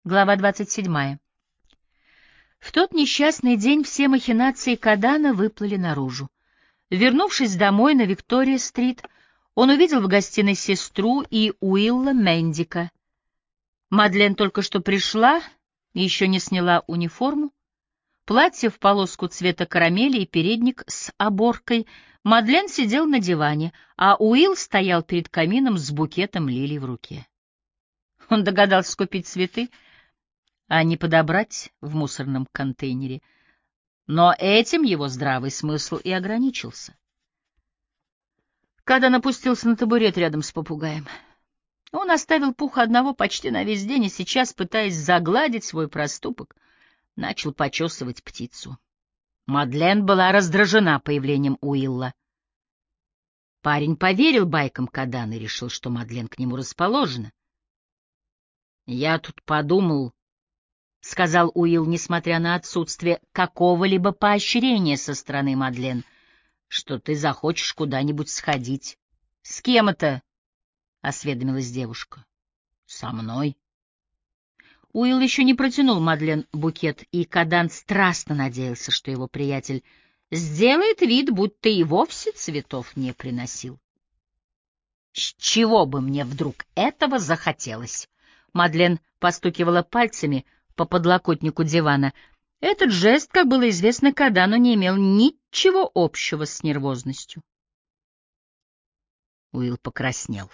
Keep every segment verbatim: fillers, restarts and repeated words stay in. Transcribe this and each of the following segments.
Глава двадцать седьмая. В тот несчастный день все махинации Кадана выплыли наружу. Вернувшись домой на Виктория-стрит, он увидел в гостиной сестру и Уилла Мендика. Мадлен только что пришла и еще не сняла униформу. Платье в полоску цвета карамели и передник с оборкой. Мадлен сидел на диване, а Уилл стоял перед камином с букетом лилий в руке. Он догадался купить цветы, а не подобрать в мусорном контейнере. Но этим его здравый смысл и ограничился. Кадан опустился на табурет рядом с попугаем. Он оставил Пуха одного почти на весь день и сейчас, пытаясь загладить свой проступок, начал почесывать птицу. Мадлен была раздражена появлением Уилла. Парень поверил байкам Кадана и решил, что Мадлен к нему расположена. «Я тут подумал», — сказал Уилл, несмотря на отсутствие какого-либо поощрения со стороны Мадлен, — «что ты захочешь куда-нибудь сходить». «С кем это?» — осведомилась девушка. «Со мной». Уилл еще не протянул Мадлен букет, и Кадан страстно надеялся, что его приятель сделает вид, будто и вовсе цветов не приносил. «С чего бы мне вдруг этого захотелось?» Мадлен постукивала пальцами по подлокотнику дивана. Этот жест, как было известно Кадану, не имел ничего общего с нервозностью. Уилл покраснел.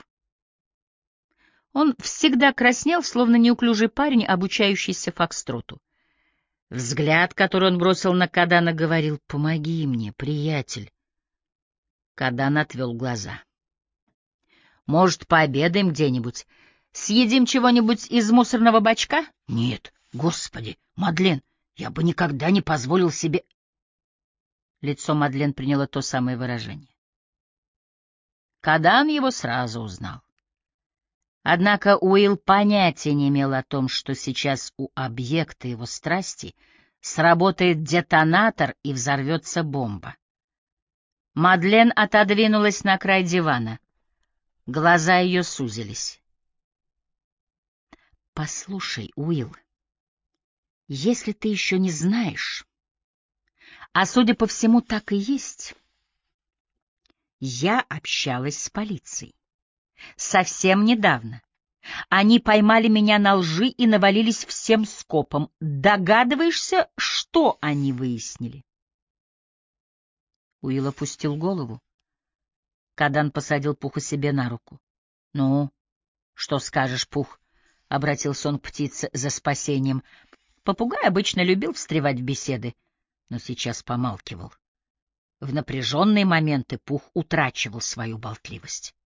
Он всегда краснел, словно неуклюжий парень, обучающийся фокстроту. Взгляд, который он бросил на Кадана, говорил: «Помоги мне, приятель». Кадан отвел глаза. «Может, пообедаем где-нибудь? Съедим чего-нибудь из мусорного бачка?» «Нет, господи, Мадлен, я бы никогда не позволил себе...» Лицо Мадлен приняло то самое выражение. Кадан его сразу узнал. Однако Уилл понятия не имел о том, что сейчас у объекта его страсти сработает детонатор и взорвется бомба. Мадлен отодвинулась на край дивана. Глаза ее сузились. «Послушай, Уилл, если ты еще не знаешь, а судя по всему так и есть, я общалась с полицией. Совсем недавно. Они поймали меня на лжи и навалились всем скопом. Догадываешься, что они выяснили?» Уилл опустил голову. Кадан посадил Пуха себе на руку. «Ну, что скажешь, Пух?» — обратился он к птице за спасением. Попугай обычно любил встревать в беседы, но сейчас помалкивал. В напряженные моменты Пух утрачивал свою болтливость.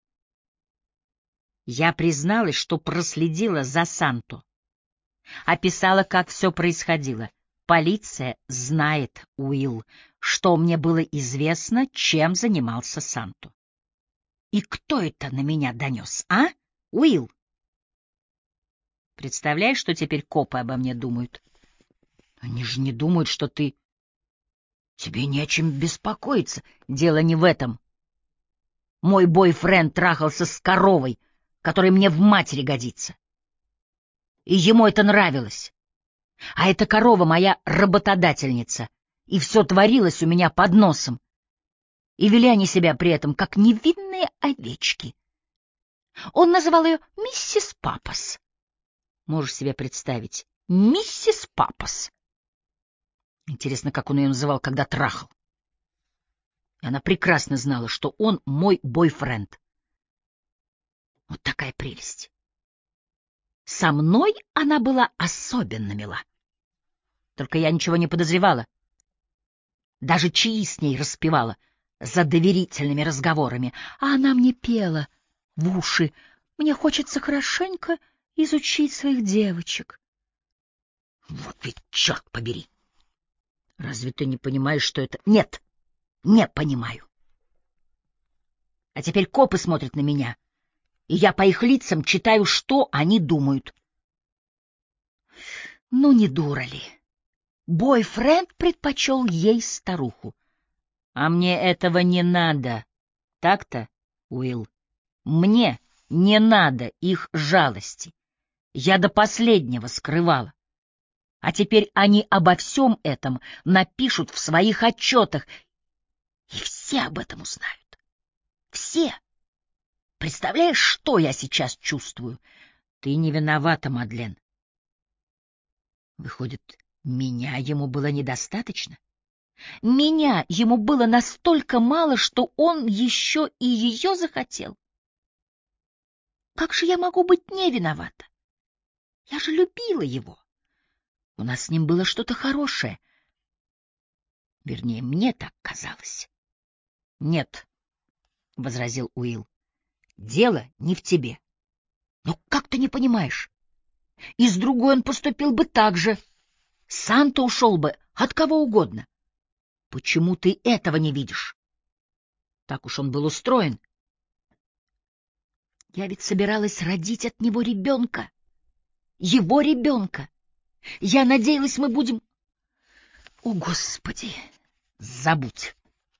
«Я призналась, что проследила за Санто. Описала, как все происходило. Полиция знает, Уилл, что мне было известно, чем занимался Санто. И кто это на меня донес, а, Уилл? Представляешь, что теперь копы обо мне думают? Они же не думают, что ты... Тебе не о чем беспокоиться. Дело не в этом. Мой бойфренд трахался с коровой, которая мне в матери годится. И ему это нравилось. А эта корова моя работодательница, и все творилось у меня под носом. И вели они себя при этом, как невинные овечки. Он называл ее миссис Папас. Можешь себе представить, миссис Папас. Интересно, как он ее называл, когда трахал. И она прекрасно знала, что он мой бойфренд. Вот такая прелесть. Со мной она была особенно мила. Только я ничего не подозревала. Даже чаи с ней распевала за доверительными разговорами, а она мне пела в уши: «Мне хочется хорошенько изучить своих девочек». Вот ведь черт побери! Разве ты не понимаешь, что это... Нет, не понимаю. А теперь копы смотрят на меня, и я по их лицам читаю, что они думают. Ну, не дура ли? Бойфренд предпочел ей старуху. А мне этого не надо. Так-то, Уилл? Мне не надо их жалости. Я до последнего скрывала. А теперь они обо всем этом напишут в своих отчетах, и все об этом узнают. Все. Представляешь, что я сейчас чувствую? Ты не виновата, Мадлен. Выходит, меня ему было недостаточно? Меня ему было настолько мало, что он еще и ее захотел? Как же я могу быть не виновата? Я же любила его. У нас с ним было что-то хорошее. Вернее, мне так казалось. — Нет, — возразил Уилл, — дело не в тебе. Но как ты не понимаешь? И с другой он поступил бы так же. Сам-то ушел бы от кого угодно. Почему ты этого не видишь? Так уж он был устроен. Я ведь собиралась родить от него ребенка. Его ребенка. Я надеялась, мы будем... О, Господи! Забудь!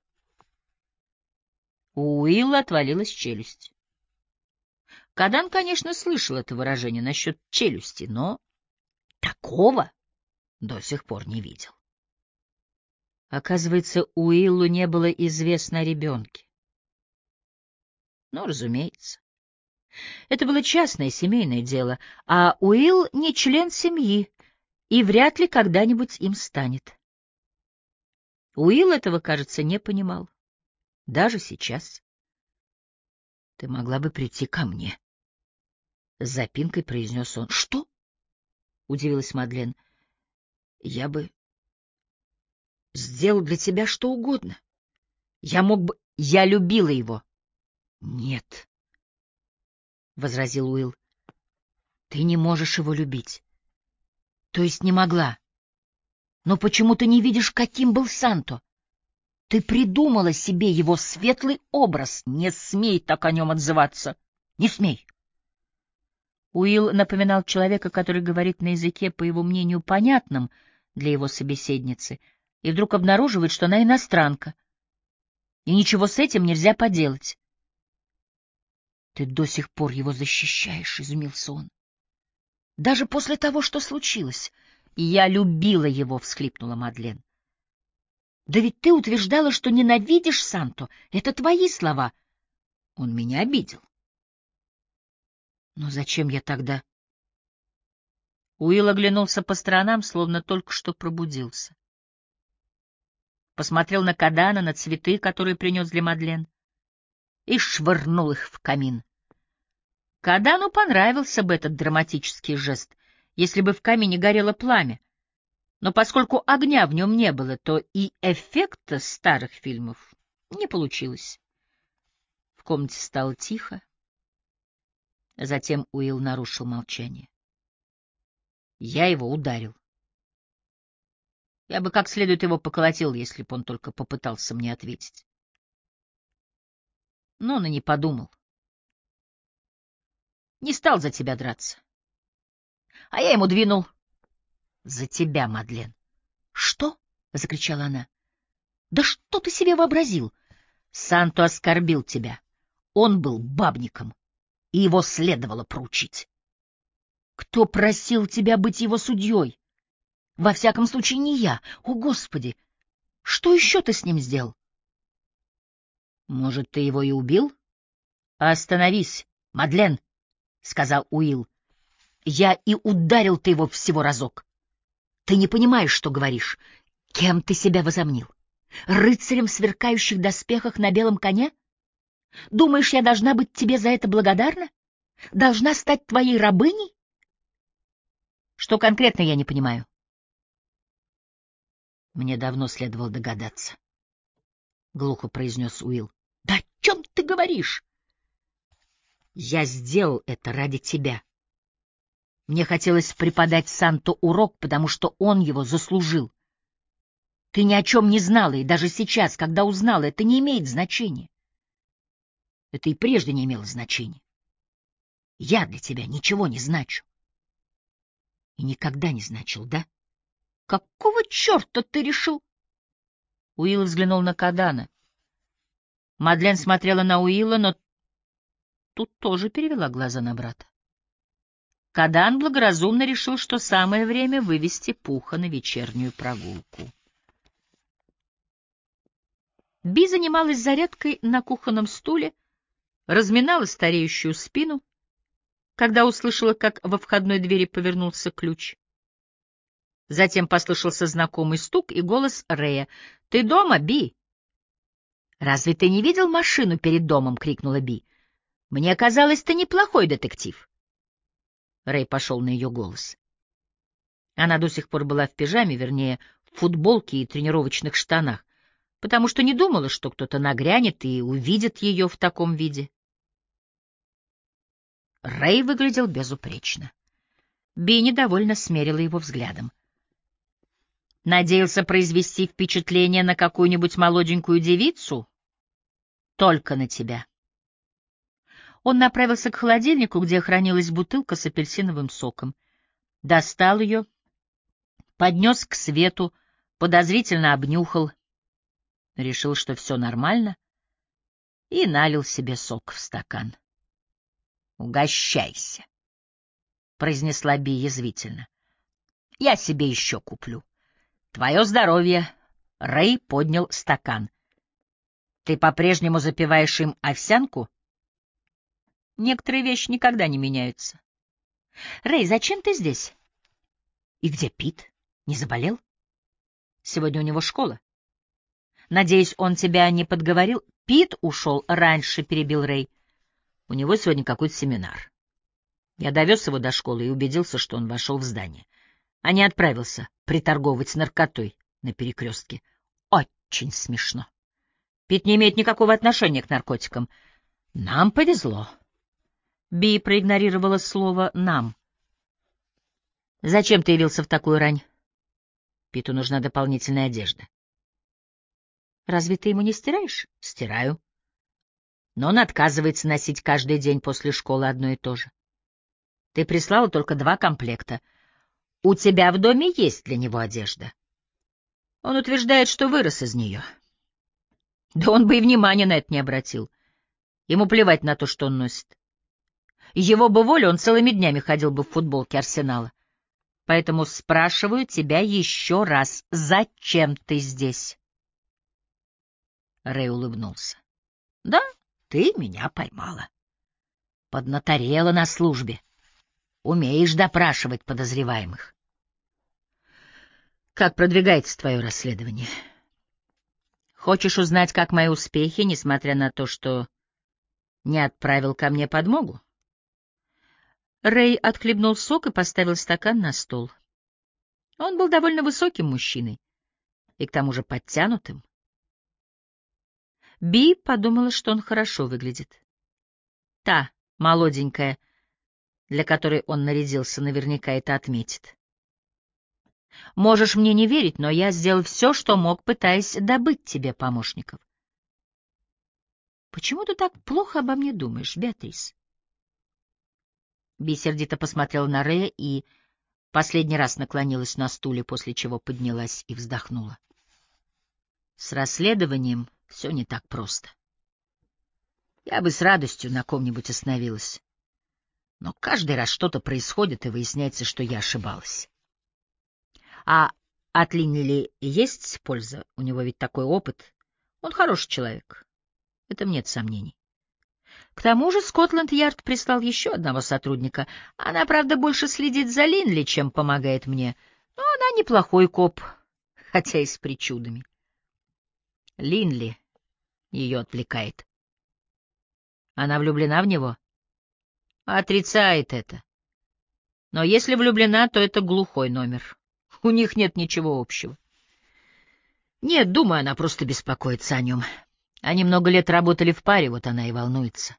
У Уилла отвалилась челюсть. Кадан, конечно, слышал это выражение насчет челюсти, но такого до сих пор не видел. Оказывается, Уиллу не было известно о ребенке. Ну, разумеется. Это было частное семейное дело, а Уилл не член семьи и вряд ли когда-нибудь им станет. Уилл этого, кажется, не понимал. Даже сейчас. — Ты могла бы прийти ко мне, — с запинкой произнес он. — Что? — удивилась Мадлен. — Я бы сделал для тебя что угодно. Я мог бы... Я любила его. — Нет, — возразил Уилл. — Ты не можешь его любить. То есть не могла. Но почему ты не видишь, каким был Санто? Ты придумала себе его светлый образ. Не смей так о нем отзываться. Не смей. Уилл напоминал человека, который говорит на языке, по его мнению, понятном для его собеседницы, и вдруг обнаруживает, что она иностранка, и ничего с этим нельзя поделать. — Ты до сих пор его защищаешь, — изумился он. — Даже после того, что случилось. — Я любила его, — всхлипнула Мадлен. — Да ведь ты утверждала, что ненавидишь Санто. Это твои слова. Он меня обидел. — Но зачем я тогда... Уилл оглянулся по сторонам, словно только что пробудился. Посмотрел на Кадана, на цветы, которые принес для Мадлен, и швырнул их в камин. Кадану понравился бы этот драматический жест, если бы в камине горело пламя. Но поскольку огня в нем не было, то и эффекта старых фильмов не получилось. В комнате стало тихо. Затем Уилл нарушил молчание. Я его ударил. Я бы как следует его поколотил, если бы он только попытался мне ответить. Но он и не подумал. Не стал за тебя драться. А я ему двинул. За тебя, Мадлен. Что? — закричала она. Да что ты себе вообразил? Санто оскорбил тебя. Он был бабником, и его следовало проучить. Кто просил тебя быть его судьей? Во всяком случае, не я. О, Господи! Что еще ты с ним сделал? Может, ты его и убил? Остановись, Мадлен, — сказал Уилл. Я и ударил ты его всего разок. Ты не понимаешь, что говоришь. Кем ты себя возомнил? Рыцарем в сверкающих доспехах на белом коне? Думаешь, я должна быть тебе за это благодарна? Должна стать твоей рабыней? Что конкретно, я не понимаю. Мне давно следовало догадаться, — глухо произнес Уилл. Да о чем ты говоришь? Я сделал это ради тебя. Мне хотелось преподать Санто урок, потому что он его заслужил. Ты ни о чем не знала, и даже сейчас, когда узнала, это не имеет значения. Это и прежде не имело значения. Я для тебя ничего не значу. И никогда не значил, да? Какого черта ты решил? Уилл взглянул на Кадана. Мадлен смотрела на Уилла, но тут тоже перевела глаза на брата. Кадан благоразумно решил, что самое время вывести Пуха на вечернюю прогулку. Би занималась зарядкой на кухонном стуле, разминала стареющую спину, когда услышала, как во входной двери повернулся ключ. Затем послышался знакомый стук и голос Рэя. — Ты дома, Би? — Разве ты не видел машину перед домом? — крикнула Би. — Мне казалось, ты неплохой детектив. Рэй пошел на ее голос. Она до сих пор была в пижаме, вернее, в футболке и тренировочных штанах, потому что не думала, что кто-то нагрянет и увидит ее в таком виде. Рэй выглядел безупречно. Би недовольно смерила его взглядом. Надеялся произвести впечатление на какую-нибудь молоденькую девицу? Только на тебя. Он направился к холодильнику, где хранилась бутылка с апельсиновым соком. Достал ее, поднес к свету, подозрительно обнюхал, решил, что все нормально, и налил себе сок в стакан. — Угощайся, — произнесла Би язвительно. — Я себе еще куплю. — Твое здоровье! — Рэй поднял стакан. — Ты по-прежнему запиваешь им овсянку? — Некоторые вещи никогда не меняются. — Рэй, зачем ты здесь? — И где Пит? Не заболел? Сегодня у него школа. — Надеюсь, он тебя не подговорил? — Пит ушел раньше, — перебил Рэй. — У него сегодня какой-то семинар. Я довез его до школы и убедился, что он вошел в здание, а не отправился приторговывать наркотой на перекрестке. Очень смешно. Пит не имеет никакого отношения к наркотикам. Нам повезло. Би проигнорировала слово «нам». Зачем ты явился в такую рань? Питу нужна дополнительная одежда. Разве ты ему не стираешь? Стираю. Но он отказывается носить каждый день после школы одно и то же. Ты прислала только два комплекта. У тебя в доме есть для него одежда. Он утверждает, что вырос из нее. Да он бы и внимания на это не обратил. Ему плевать на то, что он носит. Его бы волю, он целыми днями ходил бы в футболке Арсенала. Поэтому спрашиваю тебя еще раз, зачем ты здесь? Рэй улыбнулся. Да, ты меня поймала. Поднаторела на службе. Умеешь допрашивать подозреваемых. Как продвигается твое расследование? Хочешь узнать, как мои успехи, несмотря на то, что не отправил ко мне подмогу? Рэй отхлебнул сок и поставил стакан на стол. Он был довольно высоким мужчиной и к тому же подтянутым. Би подумала, что он хорошо выглядит. Та, молоденькая, для которой он нарядился, наверняка это отметит. Можешь мне не верить, но я сделал все, что мог, пытаясь добыть тебе помощников. Почему ты так плохо обо мне думаешь, Беатрис? Би сердито посмотрела на Рэя и последний раз наклонилась на стуле, после чего поднялась и вздохнула. С расследованием все не так просто. Я бы с радостью на ком-нибудь остановилась. Но каждый раз что-то происходит, и выясняется, что я ошибалась. А от Линли есть польза? У него ведь такой опыт. Он хороший человек. В этом нет сомнений. К тому же Скотланд-Ярд прислал еще одного сотрудника. Она, правда, больше следит за Линли, чем помогает мне. Но она неплохой коп, хотя и с причудами. Линли ее отвлекает. Она влюблена в него? Отрицает это. Но если влюблена, то это глухой номер. У них нет ничего общего. Нет, думаю, она просто беспокоится о нем. Они много лет работали в паре, вот она и волнуется.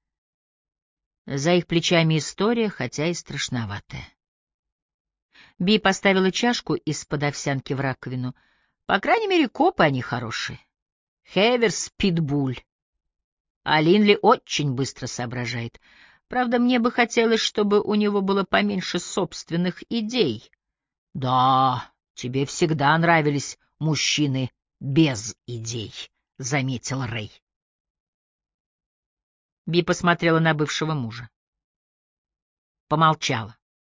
За их плечами история, хотя и страшноватая. Би поставила чашку из-под овсянки в раковину. По крайней мере, копы они хорошие. Хеверс — питбуль. А Линли очень быстро соображает. Правда, мне бы хотелось, чтобы у него было поменьше собственных идей. Да, тебе всегда нравились мужчины без идей, — заметил Рэй. Би посмотрела на бывшего мужа. Помолчала.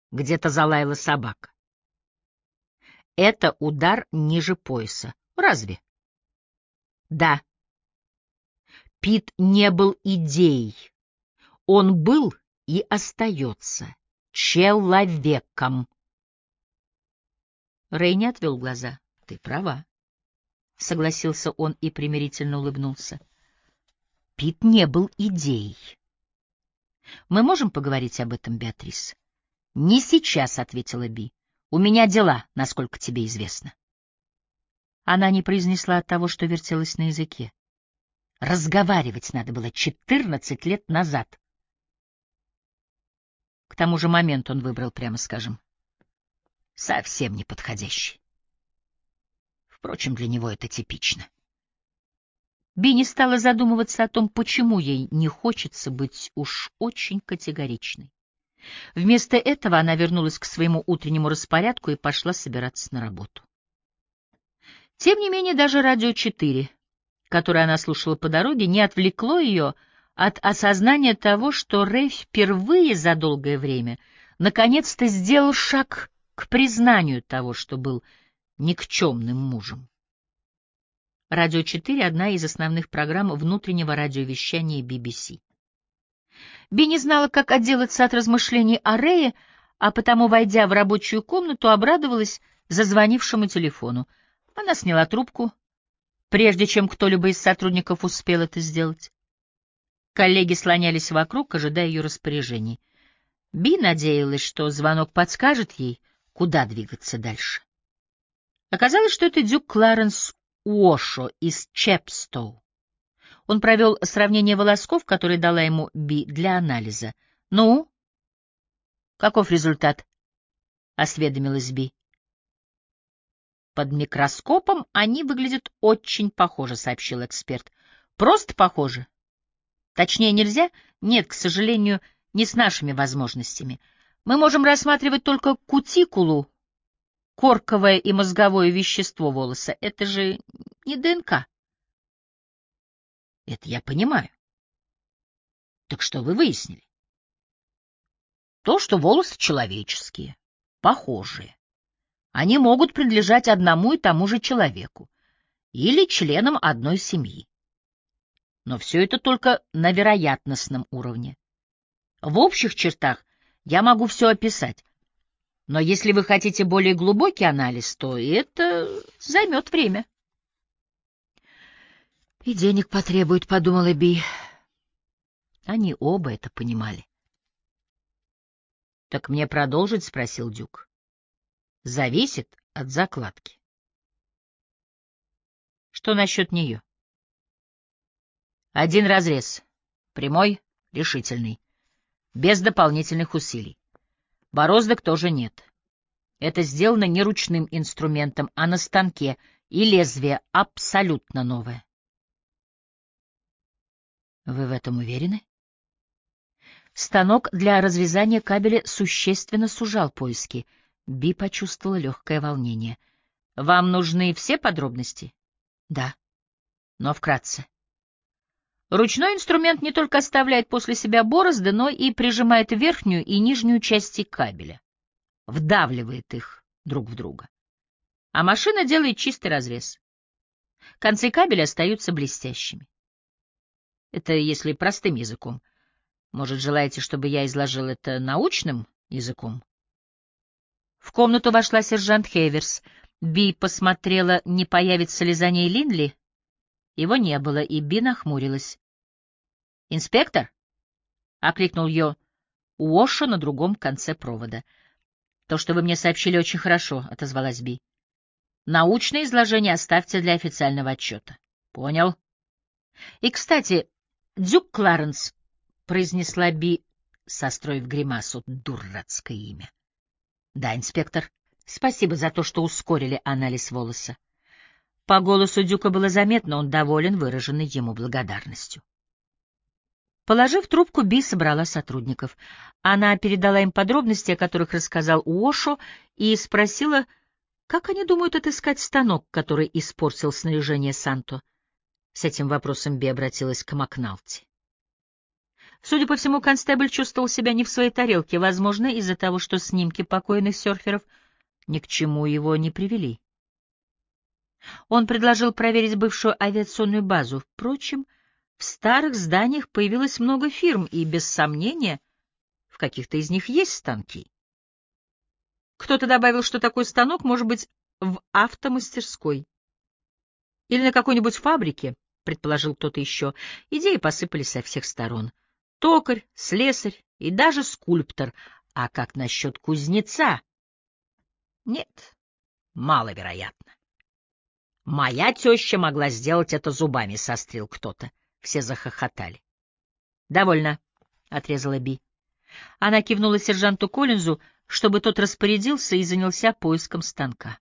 Где-то залаяла собака. Это удар ниже пояса. Разве? Да. Пит не был идеей. Он был и остается человеком. Рэй не отвел глаза. Ты права. Согласился он и примирительно улыбнулся. Пит не был идеей. Мы можем поговорить об этом, Беатрис? Не сейчас, — ответила Би. У меня дела, насколько тебе известно. Она не произнесла того, что вертелось на языке. Разговаривать надо было четырнадцать лет назад. К тому же момент он выбрал, прямо скажем, совсем неподходящий. Впрочем, для него это типично. Би не стала задумываться о том, почему ей не хочется быть уж очень категоричной. Вместо этого она вернулась к своему утреннему распорядку и пошла собираться на работу. Тем не менее, даже радио четыре, которое она слушала по дороге, не отвлекло ее от осознания того, что Рэй впервые за долгое время наконец-то сделал шаг к признанию того, что был никчемным мужем. Радио четыре — одна из основных программ внутреннего радиовещания би би си. Би не знала, как отделаться от размышлений о Рэе, а потому, войдя в рабочую комнату, обрадовалась зазвонившему телефону. Она сняла трубку, прежде чем кто-либо из сотрудников успел это сделать. Коллеги слонялись вокруг, ожидая ее распоряжений. Би надеялась, что звонок подскажет ей, куда двигаться дальше. Оказалось, что это дюк Кларенс Уошо из Чепстоу. Он провел сравнение волосков, которые дала ему Би для анализа. — Ну? Каков результат? — осведомилась Би. — Под микроскопом они выглядят очень похоже, — сообщил эксперт. — Просто похоже. Точнее нельзя? Нет, к сожалению, не с нашими возможностями. Мы можем рассматривать только кутикулу, корковое и мозговое вещество волоса. Это же не ДНК. Это я понимаю. Так что вы выяснили? То, что волосы человеческие, похожие. Они могут принадлежать одному и тому же человеку или членам одной семьи. Но все это только на вероятностном уровне. В общих чертах я могу все описать. Но если вы хотите более глубокий анализ, то это займет время. И денег потребует, — подумала Би. Они оба это понимали. — Так мне продолжить? — спросил Дюк. — Зависит от закладки. — Что насчет нее? — Один разрез. Прямой, решительный. Без дополнительных усилий. Бороздок тоже нет. Это сделано не ручным инструментом, а на станке, и лезвие абсолютно новое. — Вы в этом уверены? Станок для разрезания кабеля существенно сужал поиски. Би почувствовала легкое волнение. — Вам нужны все подробности? — Да, но вкратце. Ручной инструмент не только оставляет после себя борозды, но и прижимает верхнюю и нижнюю части кабеля, вдавливает их друг в друга. А машина делает чистый разрез. Концы кабеля остаются блестящими. Это если простым языком. Может, желаете, чтобы я изложил это научным языком? В комнату вошла сержант Хейверс. Би посмотрела, не появится ли за ней Линли. Его не было, и Би нахмурилась. «Инспектор?» — окликнул ее Уошо на другом конце провода. «То, что вы мне сообщили, очень хорошо», — отозвалась Би. «Научное изложение оставьте для официального отчета». «Понял». «И, кстати, дюк Кларенс», — произнесла Би, состроив гримасу, — дурацкое имя. «Да, инспектор. Спасибо за то, что ускорили анализ волоса». По голосу Дюка было заметно, он доволен выраженной ему благодарностью. Положив трубку, Би собрала сотрудников. Она передала им подробности, о которых рассказал Уошо, и спросила, как они думают отыскать станок, который испортил снаряжение Санто. С этим вопросом Би обратилась к Макналти. Судя по всему, констебль чувствовал себя не в своей тарелке, возможно, из-за того, что снимки покойных серферов ни к чему его не привели. Он предложил проверить бывшую авиационную базу. Впрочем, в старых зданиях появилось много фирм, и, без сомнения, в каких-то из них есть станки. Кто-то добавил, что такой станок может быть в автомастерской. Или на какой-нибудь фабрике, предположил кто-то еще. Идеи посыпались со всех сторон. Токарь, слесарь и даже скульптор. А как насчет кузнеца? Нет, маловероятно. Моя теща могла сделать это зубами, сострил кто-то. Все захохотали. Довольно, отрезала Би. Она кивнула сержанту Коллинзу, чтобы тот распорядился и занялся поиском станка.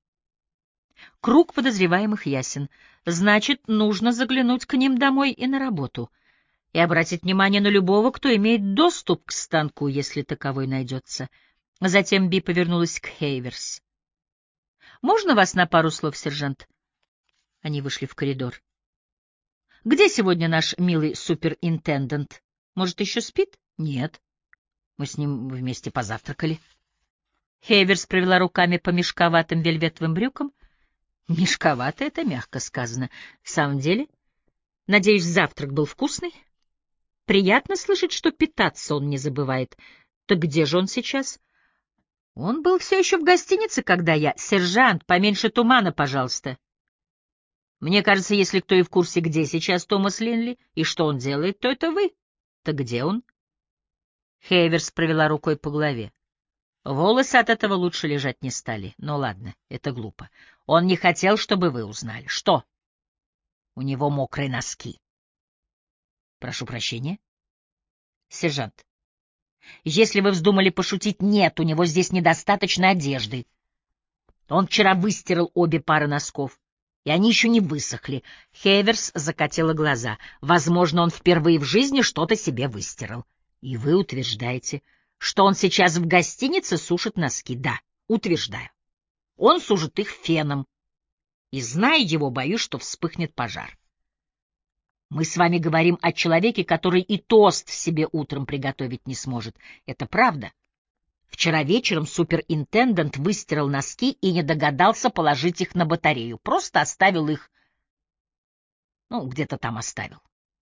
Круг подозреваемых ясен. Значит, нужно заглянуть к ним домой и на работу. И обратить внимание на любого, кто имеет доступ к станку, если таковой найдется. Затем Би повернулась к Хейверс. «Можно вас на пару слов, сержант?» Они вышли в коридор. «Где сегодня наш милый суперинтендент? Может, еще спит?» «Нет. Мы с ним вместе позавтракали». Хейверс провела руками по мешковатым вельветовым брюкам. «Мешковато — это мягко сказано. В самом деле, надеюсь, завтрак был вкусный? Приятно слышать, что питаться он не забывает. Так где же он сейчас?» «Он был все еще в гостинице, когда я... Сержант, поменьше тумана, пожалуйста». «Мне кажется, если кто и в курсе, где сейчас Томас Линли и что он делает, то это вы. Так где он?» Хейверс провела рукой по голове. Волосы от этого лучше лежать не стали. Ну ладно, это глупо. Он не хотел, чтобы вы узнали. Что? У него мокрые носки. Прошу прощения. Сержант, если вы вздумали пошутить, нет, у него здесь недостаточно одежды. Он вчера выстирал обе пары носков, и они еще не высохли. Хейверс закатила глаза. Возможно, он впервые в жизни что-то себе выстирал. И вы утверждаете, что он сейчас в гостинице сушит носки? Да, утверждаю. Он сушит их феном. И, зная его, боюсь, что вспыхнет пожар. Мы с вами говорим о человеке, который и тост себе утром приготовить не сможет. Это правда. Вчера вечером суперинтендант выстирал носки и не догадался положить их на батарею. Просто оставил их... Ну, где-то там оставил.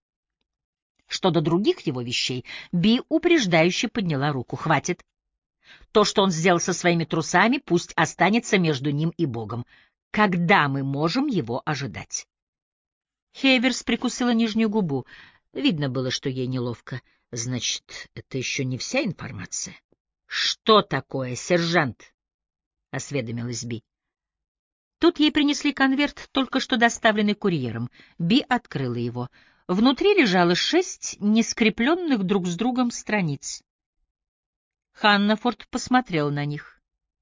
Что до других его вещей, Би упреждающе подняла руку. Хватит. То, что он сделал со своими трусами, пусть останется между ним и Богом. Когда мы можем его ожидать? Хейверс прикусила нижнюю губу. Видно было, что ей неловко. Значит, это еще не вся информация. — Что такое, сержант? — осведомилась Би. Тут ей принесли конверт, только что доставленный курьером. Би открыла его. Внутри лежало шесть нескрепленных друг с другом страниц. Ханнафорд посмотрел на них.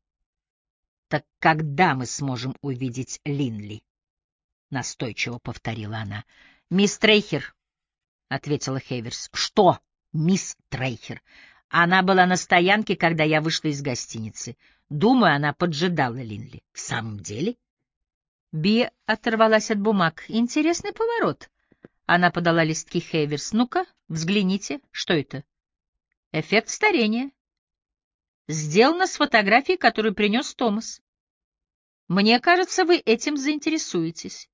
— Так когда мы сможем увидеть Линли? — настойчиво повторила она. — Мисс Трейхер, — ответила Хейверс. — Что, мисс Трейхер? Она была на стоянке, когда я вышла из гостиницы. Думаю, она поджидала Линли. — В самом деле? Би оторвалась от бумаг. — Интересный поворот. Она подала листки Хейверс. — Ну-ка, взгляните. Что это? — Эффект старения. Сделано с фотографией, которую принес Томас. Мне кажется, вы этим заинтересуетесь.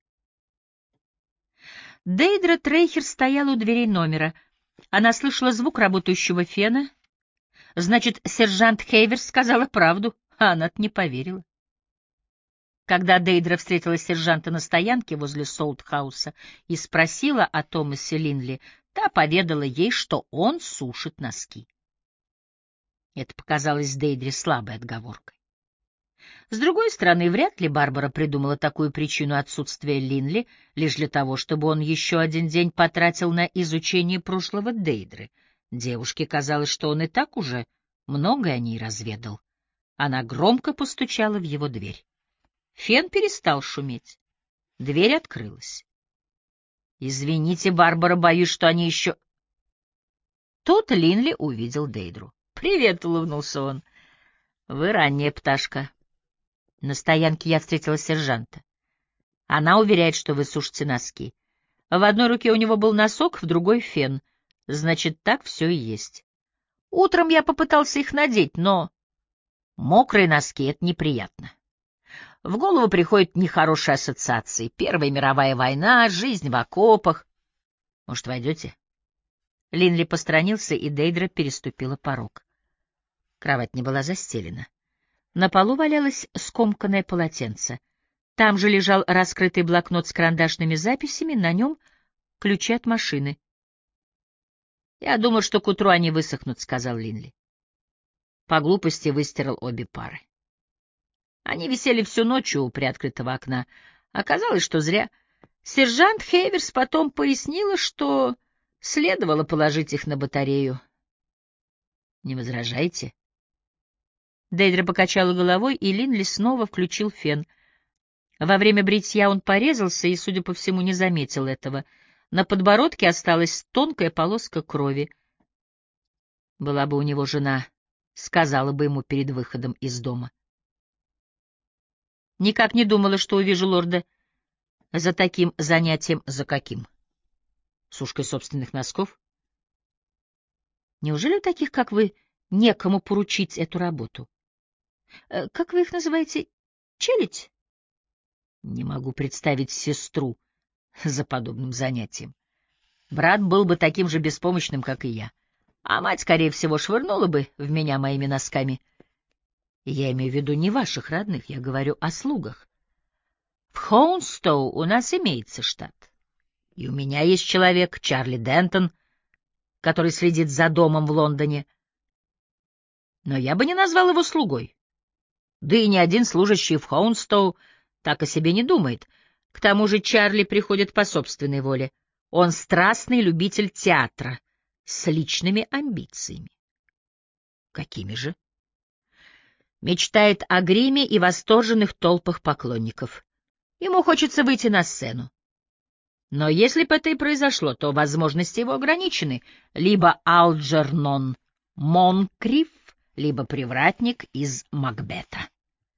Дейдра Трейхер стояла у дверей номера. Она слышала звук работающего фена. Значит, сержант Хейверс сказала правду, а она-то не поверила. Когда Дейдра встретила сержанта на стоянке возле Солтхауса и спросила о Томасе Линли, та поведала ей, что он сушит носки. Это показалось Дейдре слабой отговоркой. С другой стороны, вряд ли Барбара придумала такую причину отсутствия Линли лишь для того, чтобы он еще один день потратил на изучение прошлого Дейдры. Девушке казалось, что он и так уже многое о ней разведал. Она громко постучала в его дверь. Фен перестал шуметь. Дверь открылась. — Извините, Барбара, боюсь, что они еще... Тут Линли увидел Дейдру. — Привет, — улыбнулся он. — Вы ранняя пташка. На стоянке я встретила сержанта. Она уверяет, что вы сушите носки. В одной руке у него был носок, в другой — фен. Значит, так все и есть. Утром я попытался их надеть, но мокрые носки — это неприятно. В голову приходят нехорошие ассоциации. Первая мировая война, жизнь в окопах. Может, войдете? Линли посторонился, и Дейдра переступила порог. Кровать не была застелена. На полу валялось скомканное полотенце. Там же лежал раскрытый блокнот с карандашными записями, на нем ключи от машины. — Я думаю, что к утру они высохнут, — сказал Линли. По глупости выстирал обе пары. Они висели всю ночь у приоткрытого окна. Оказалось, что зря. Сержант Хейверс потом пояснила, что следовало положить их на батарею. — Не возражаете? Дейдра покачала головой, и Линли снова включил фен. Во время бритья он порезался и, судя по всему, не заметил этого. На подбородке осталась тонкая полоска крови. Была бы у него жена, сказала бы ему перед выходом из дома. Никак не думала, что увижу лорда за таким занятием. За каким? Сушкой собственных носков? Неужели у таких, как вы, некому поручить эту работу? Как вы их называете? Челядь? Не могу представить сестру за подобным занятием. Брат был бы таким же беспомощным, как и я, а мать, скорее всего, швырнула бы в меня моими носками. Я имею в виду не ваших родных, я говорю о слугах. В Хоунстоу у нас имеется штат, и у меня есть человек, Чарли Дентон, который следит за домом в Лондоне. Но я бы не назвал его слугой. Да и ни один служащий в Хоунстоу так о себе не думает. К тому же Чарли приходит по собственной воле. Он страстный любитель театра с личными амбициями. Какими же? Мечтает о гриме и восторженных толпах поклонников. Ему хочется выйти на сцену. Но если бы это и произошло, то возможности его ограничены. Либо Алджернон Монкриф, либо привратник из Макбета.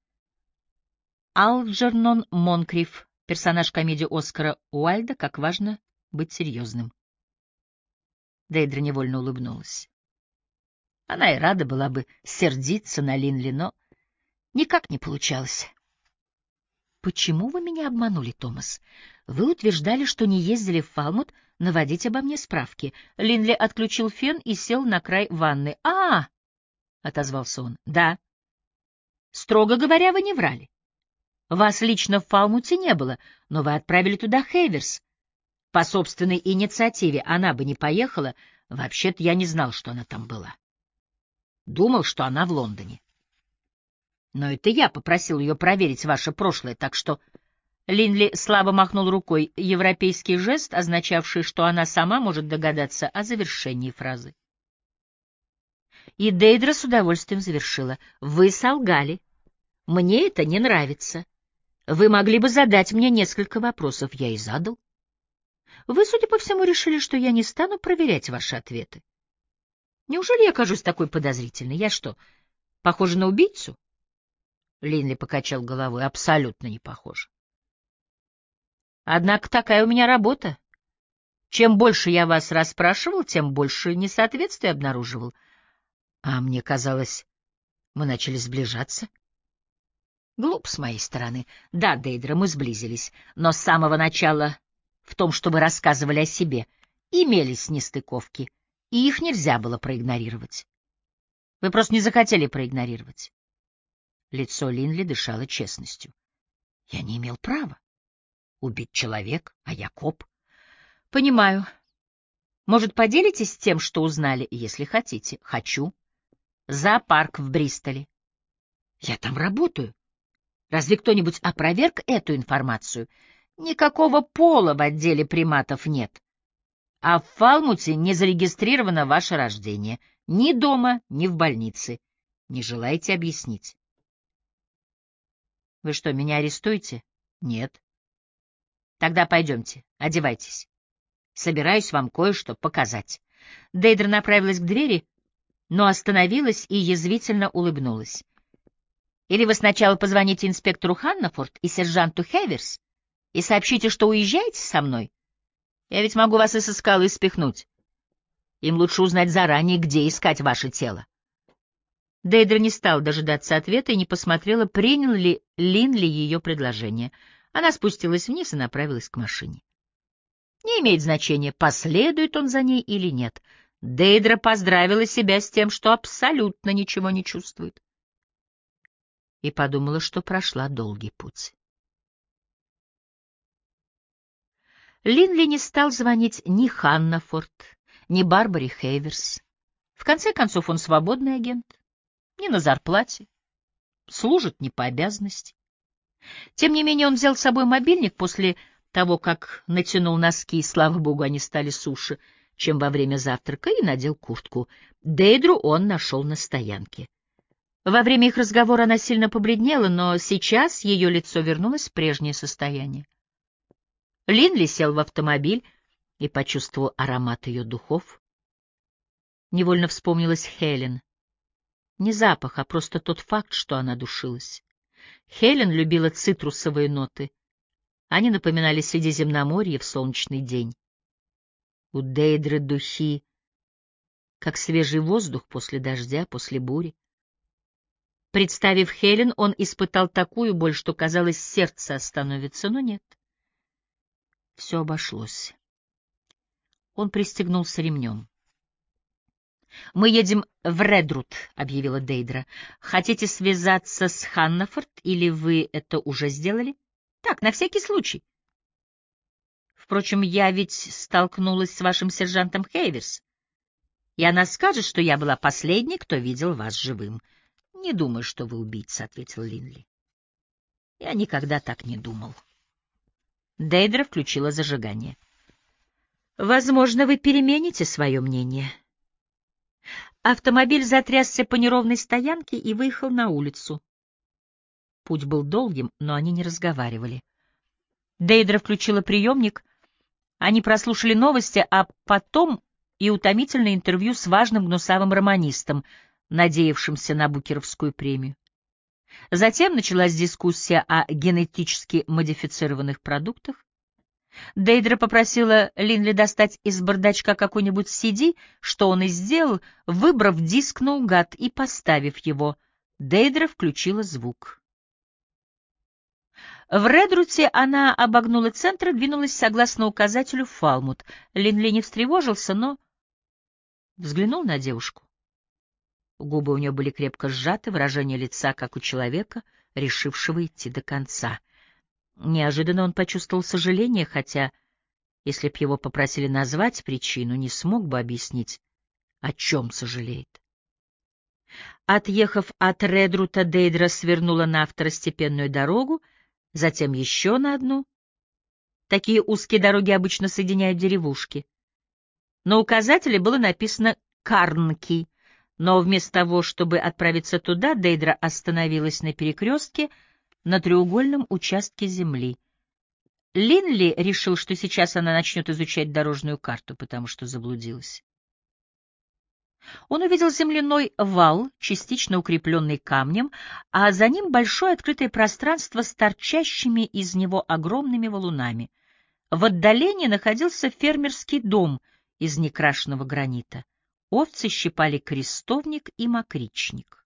Алджернон Монкриф, персонаж комедии Оскара Уайльда «Как важно быть серьезным». Дейдра невольно улыбнулась. Она и рада была бы сердиться на Линли, но никак не получалось. «Почему вы меня обманули, Томас? Вы утверждали, что не ездили в Фалмут наводить обо мне справки». Линли отключил фен и сел на край ванны. «А, — отозвался он, — да. Строго говоря, вы не врали. Вас лично в Фалмуте не было, но вы отправили туда Хейверс. По собственной инициативе она бы не поехала. Вообще-то я не знал, что она там была. Думал, что она в Лондоне. Но это я попросил ее проверить ваше прошлое, так что...» Линли слабо махнул рукой, европейский жест, означавший, что она сама может догадаться о завершении фразы. И Дейдра с удовольствием завершила. «Вы солгали. Мне это не нравится. Вы могли бы задать мне несколько вопросов. Я и задал. Вы, судя по всему, решили, что я не стану проверять ваши ответы. Неужели я кажусь такой подозрительной? Я что, похожа на убийцу?» Линли покачал головой. «Абсолютно не похожа. Однако такая у меня работа. Чем больше я вас расспрашивал, тем больше несоответствий обнаруживал. А мне казалось, мы начали сближаться». Глуп с моей стороны. Да, Дейдра, мы сблизились, но с самого начала в том, что вы рассказывали о себе, имелись нестыковки, и их нельзя было проигнорировать. Вы просто не захотели проигнорировать. Лицо Линли дышало честностью. Я не имел права. Убить человек, а я коп. Понимаю. Может, поделитесь тем, что узнали, если хотите? Хочу. Зоопарк в Бристоле. Я там работаю. Разве кто-нибудь опроверг эту информацию? Никакого пола в отделе приматов нет. А в Фалмуте не зарегистрировано ваше рождение. Ни дома, ни в больнице. Не желаете объяснить? Вы что, меня арестуете? Нет. Тогда пойдемте, одевайтесь. Собираюсь вам кое-что показать. Дейдра направилась к двери, но остановилась и язвительно улыбнулась. Или вы сначала позвоните инспектору Ханнафорд и сержанту Хейверс и сообщите, что уезжаете со мной? Я ведь могу вас и со скалы спихнуть. Им лучше узнать заранее, где искать ваше тело. Дейдра не стала дожидаться ответа и не посмотрела, принял ли Линли ее предложение. Она спустилась вниз и направилась к машине. Не имеет значения, последует он за ней или нет. Дейдра поздравила себя с тем, что абсолютно ничего не чувствует. И подумала, что прошла долгий путь. Линли не стал звонить ни Ханнафорд, ни Барбаре Хейверс. В конце концов, он свободный агент, не на зарплате, служит не по обязанности. Тем не менее, он взял с собой мобильник после того, как натянул носки, и, слава богу, они стали суше, чем во время завтрака, и надел куртку. Дейдру он нашел на стоянке. Во время их разговора она сильно побледнела, но сейчас ее лицо вернулось в прежнее состояние. Линли сел в автомобиль и почувствовал аромат ее духов. Невольно вспомнилась Хелен. Не запах, а просто тот факт, что она душилась. Хелен любила цитрусовые ноты. Они напоминали Средиземноморье в солнечный день. У Дейдры духи, как свежий воздух после дождя, после бури. Представив Хелен, он испытал такую боль, что, казалось, сердце остановится, но нет. Все обошлось. Он пристегнулся ремнем. «Мы едем в Редрут», — объявила Дейдра. «Хотите связаться с Ханнафорд, или вы это уже сделали?» «Так, на всякий случай». «Впрочем, я ведь столкнулась с вашим сержантом Хейверс, и она скажет, что я была последней, кто видел вас живым». «Не думаю, что вы убийца», — ответил Линли. «Я никогда так не думал». Дейдра включила зажигание. «Возможно, вы перемените свое мнение». Автомобиль затрясся по неровной стоянке и выехал на улицу. Путь был долгим, но они не разговаривали. Дейдра включила приемник. Они прослушали новости, а потом и утомительное интервью с важным гнусавым романистом, надеявшимся на Букеровскую премию. Затем началась дискуссия о генетически модифицированных продуктах. Дейдра попросила Линли достать из бардачка какой-нибудь си ди, что он и сделал, выбрав диск наугад и поставив его. Дейдра включила звук. В Редруте она обогнула центр и двинулась согласно указателю в Фалмут. Линли не встревожился, но взглянул на девушку. Губы у нее были крепко сжаты, выражение лица, как у человека, решившего идти до конца. Неожиданно он почувствовал сожаление, хотя, если б его попросили назвать причину, не смог бы объяснить, о чем сожалеет. Отъехав от Редрута, Дейдра свернула на второстепенную дорогу, затем еще на одну. Такие узкие дороги обычно соединяют деревушки. На указателе было написано «Карнки», но вместо того, чтобы отправиться туда, Дейдра остановилась на перекрестке на треугольном участке земли. Линли решил, что сейчас она начнет изучать дорожную карту, потому что заблудилась. Он увидел земляной вал, частично укрепленный камнем, а за ним большое открытое пространство с торчащими из него огромными валунами. В отдалении находился фермерский дом из некрашенного гранита. Овцы щипали крестовник и мокричник.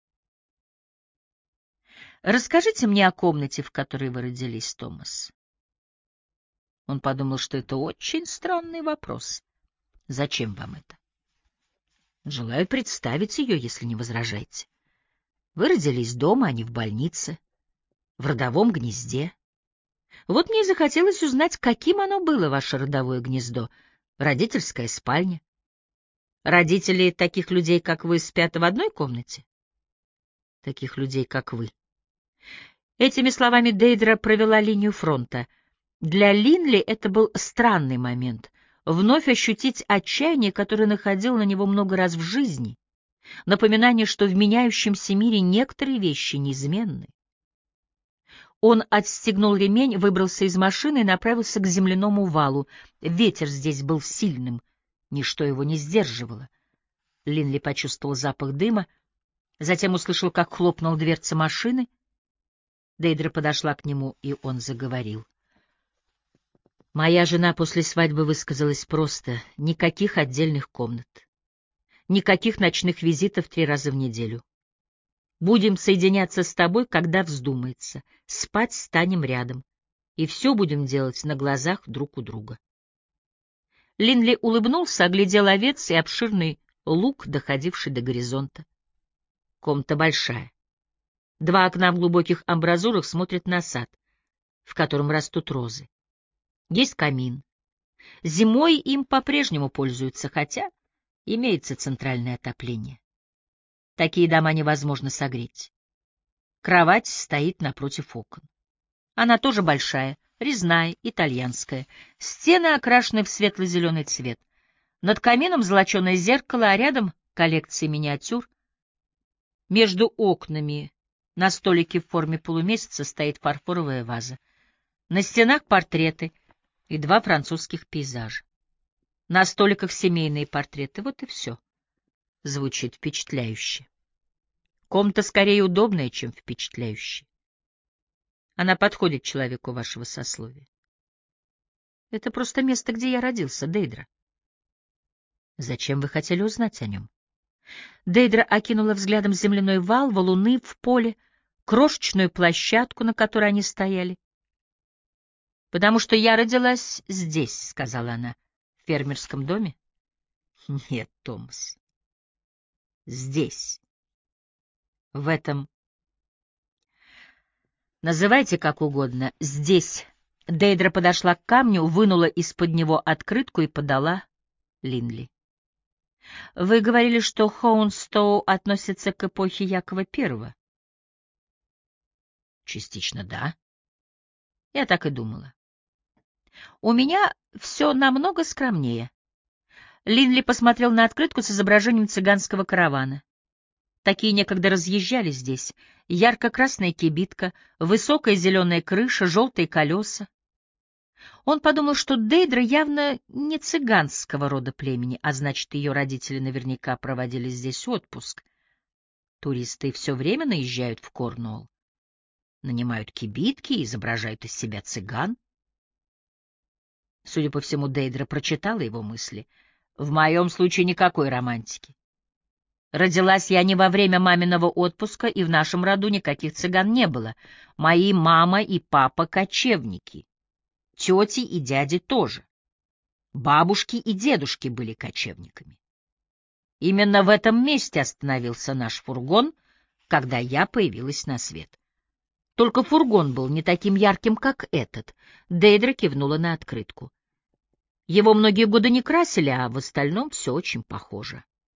«Расскажите мне о комнате, в которой вы родились, Томас». Он подумал, что это очень странный вопрос. «Зачем вам это?» «Желаю представить ее, если не возражаете. Вы родились дома, а не в больнице, в родовом гнезде. Вот мне и захотелось узнать, каким оно было, ваше родовое гнездо, родительская спальня. Родители таких людей, как вы, спят в одной комнате? Таких людей, как вы». Этими словами Дейдра провела линию фронта. Для Линли это был странный момент — вновь ощутить отчаяние, которое находил на него много раз в жизни, напоминание, что в меняющемся мире некоторые вещи неизменны. Он отстегнул ремень, выбрался из машины и направился к земляному валу. Ветер здесь был сильным, ничто его не сдерживало. Линли почувствовал запах дыма, затем услышал, как хлопнула дверца машины. Дейдра подошла к нему, и он заговорил. Моя жена после свадьбы высказалась просто: никаких отдельных комнат, никаких ночных визитов три раза в неделю. Будем соединяться с тобой, когда вздумается, спать станем рядом, и все будем делать на глазах друг у друга. Линли улыбнулся, оглядел овец и обширный луг, доходивший до горизонта. Комната большая. Два окна в глубоких амбразурах смотрят на сад, в котором растут розы. Есть камин. Зимой им по-прежнему пользуются, хотя имеется центральное отопление. Такие дома невозможно согреть. Кровать стоит напротив окон. Она тоже большая, резная, итальянская. Стены окрашены в светло-зеленый цвет. Над камином золоченое зеркало, а рядом коллекции миниатюр. Между окнами на столике в форме полумесяца стоит фарфоровая ваза. На стенах портреты и два французских пейзажа. На столиках семейные портреты. Вот и все. Звучит впечатляюще. Комната скорее удобная, чем впечатляющая. Она подходит человеку вашего сословия. Это просто место, где я родился, Дейдра. Зачем вы хотели узнать о нем? Дейдра окинула взглядом земляной вал, валуны в поле, крошечную площадку, на которой они стояли. «Потому что я родилась здесь», — сказала она, — «в фермерском доме». «Нет, Томас, здесь, в этом...» «Называйте как угодно. Здесь». Дейдра подошла к камню, вынула из-под него открытку и подала Линли. «Вы говорили, что Хоунстоу относится к эпохе Якова Первого?» «Частично, да». Я так и думала. «У меня все намного скромнее». Линли посмотрел на открытку с изображением цыганского каравана. Такие некогда разъезжали здесь. Ярко-красная кибитка, высокая зеленая крыша, желтые колеса. Он подумал, что Дейдра явно не цыганского рода племени, а значит, ее родители наверняка проводили здесь отпуск. Туристы все время наезжают в Корнуолл, нанимают кибитки и изображают из себя цыган. Судя по всему, Дейдра прочитала его мысли. В моем случае никакой романтики. Родилась я не во время маминого отпуска, и в нашем роду никаких цыган не было. Мои мама и папа — кочевники. Тети и дяди тоже. Бабушки и дедушки были кочевниками. Именно в этом месте остановился наш фургон, когда я появилась на свет. Только фургон был не таким ярким, как этот. Дейдра кивнула на открытку. Его многие годы не красили, а в остальном все очень похоже.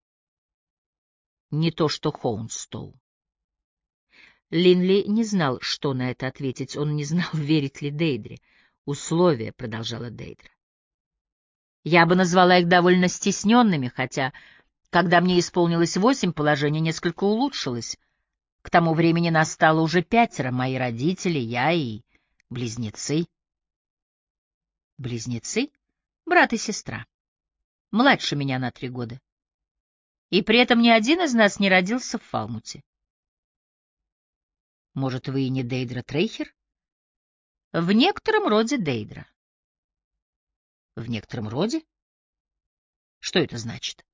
Не то что Хоунстоу. Линли не знал, что на это ответить. Он не знал, верит ли Дейдре. «Условия», — продолжала Дейдра. «Я бы назвала их довольно стесненными, хотя, когда мне исполнилось восемь, положение несколько улучшилось. К тому времени нас стало уже пятеро, мои родители, я и близнецы». «Близнецы? Брат и сестра. Младше меня на три года. И при этом ни один из нас не родился в Фалмуте». «Может, вы и не Дейдра Трейхер?» «В некотором роде Дейдра». «В некотором роде? Что это значит?»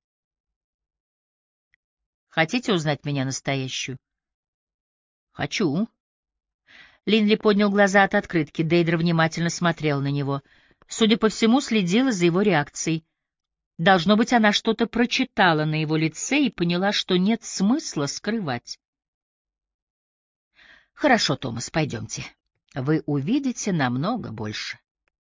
«Хотите узнать меня настоящую?» «Хочу». Линли поднял глаза от открытки. Дейдра внимательно смотрел на него. Судя по всему, следила за его реакцией. Должно быть, она что-то прочитала на его лице и поняла, что нет смысла скрывать. «Хорошо, Томас, пойдемте. Вы увидите намного больше».